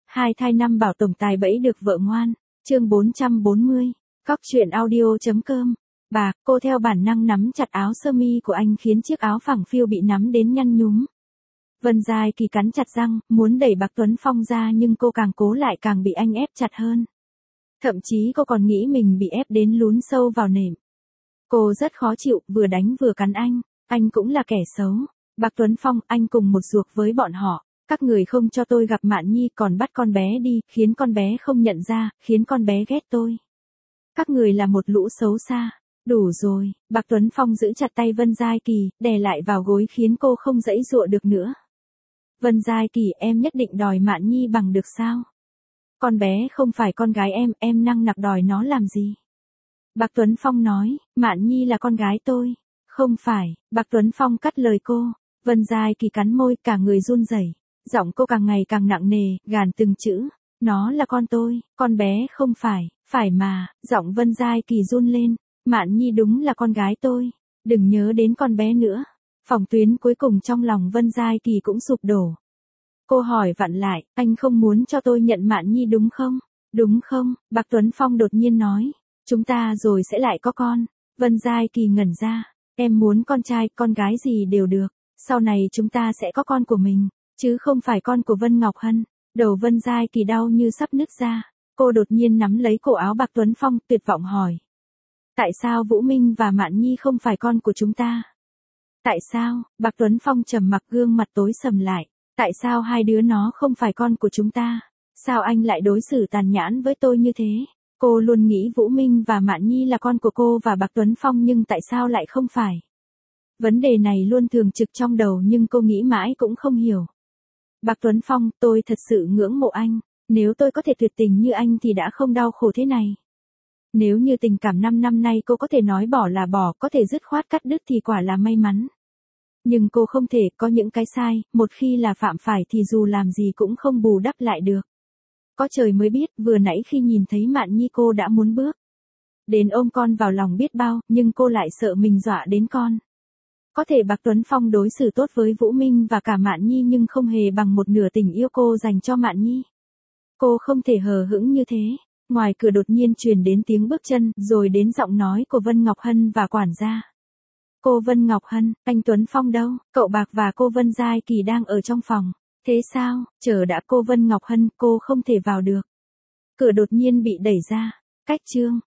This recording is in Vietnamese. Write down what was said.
Hai thai năm bảo tổng tài bẫy được vợ ngoan. Chương 440. Cóc truyện audio.com. Bà, cô theo bản năng nắm chặt áo sơ mi của anh khiến chiếc áo phẳng phiu bị nắm đến nhăn nhúm. Vân Giai Kỳ cắn chặt răng, muốn đẩy Bạc Tuấn Phong ra nhưng cô càng cố lại càng bị anh ép chặt hơn. Thậm chí cô còn nghĩ mình bị ép đến lún sâu vào nệm. Cô rất khó chịu, vừa đánh vừa cắn anh cũng là kẻ xấu. Bạc Tuấn Phong, anh cùng một ruột với bọn họ. Các người không cho tôi gặp Mạn Nhi còn bắt con bé đi, khiến con bé không nhận ra, khiến con bé ghét tôi. Các người là một lũ xấu xa. Đủ rồi, Bạc Tuấn Phong giữ chặt tay Vân Giai Kỳ, đè lại vào gối khiến cô không giãy giụa được nữa. Vân Giai Kỳ, em nhất định đòi Mạn Nhi bằng được sao? Con bé không phải con gái em năng nặc đòi nó làm gì? Bạc Tuấn Phong nói, Mạn Nhi là con gái tôi. Không phải, Bạc Tuấn Phong cắt lời cô. Vân Giai Kỳ cắn môi, cả người run rẩy. Giọng cô càng ngày càng nặng nề, gàn từng chữ. Nó là con tôi, con bé không phải mà. Giọng Vân Giai Kỳ run lên. Mạn Nhi đúng là con gái tôi. Đừng nhớ đến con bé nữa. Phòng tuyến cuối cùng trong lòng Vân Giai Kỳ cũng sụp đổ. Cô hỏi vặn lại, anh không muốn cho tôi nhận Mạn Nhi đúng không? Đúng không? Bạc Tuấn Phong đột nhiên nói. Chúng ta rồi sẽ lại có con. Vân Giai Kỳ ngẩn ra. Em muốn con trai, con gái gì đều được. Sau này chúng ta sẽ có con của mình, chứ không phải con của Vân Ngọc Hân. Đầu Vân Giai Kỳ đau như sắp nứt ra. Cô đột nhiên nắm lấy cổ áo Bạc Tuấn Phong, tuyệt vọng hỏi. Tại sao Vũ Minh và Mạn Nhi không phải con của chúng ta? Tại sao? Bạc Tuấn Phong trầm mặc, gương mặt tối sầm lại. Tại sao hai đứa nó không phải con của chúng ta? Sao anh lại đối xử tàn nhẫn với tôi như thế? Cô luôn nghĩ Vũ Minh và Mạn Nhi là con của cô và Bạc Tuấn Phong nhưng tại sao lại không phải? Vấn đề này luôn thường trực trong đầu nhưng cô nghĩ mãi cũng không hiểu. Bạc Tuấn Phong, tôi thật sự ngưỡng mộ anh. Nếu tôi có thể tuyệt tình như anh thì đã không đau khổ thế này. Nếu như tình cảm 5 năm nay cô có thể nói bỏ là bỏ, có thể dứt khoát cắt đứt thì quả là may mắn. Nhưng cô không thể, có những cái sai, một khi là phạm phải thì dù làm gì cũng không bù đắp lại được. Có trời mới biết, vừa nãy khi nhìn thấy Mạn Nhi cô đã muốn bước đến ôm con vào lòng biết bao, nhưng cô lại sợ mình dọa đến con. Có thể Bạc Tuấn Phong đối xử tốt với Vũ Minh và cả Mạn Nhi nhưng không hề bằng một nửa tình yêu cô dành cho Mạn Nhi. Cô không thể hờ hững như thế. Ngoài cửa đột nhiên truyền đến tiếng bước chân, rồi đến giọng nói của Vân Ngọc Hân và quản gia. Cô Vân Ngọc Hân, anh Tuấn Phong đâu? Cậu Bạc và cô Vân Giai Kỳ đang ở trong phòng. Thế sao? Chờ đã, cô Vân Ngọc Hân, cô không thể vào được. Cửa đột nhiên bị đẩy ra. Cách chương.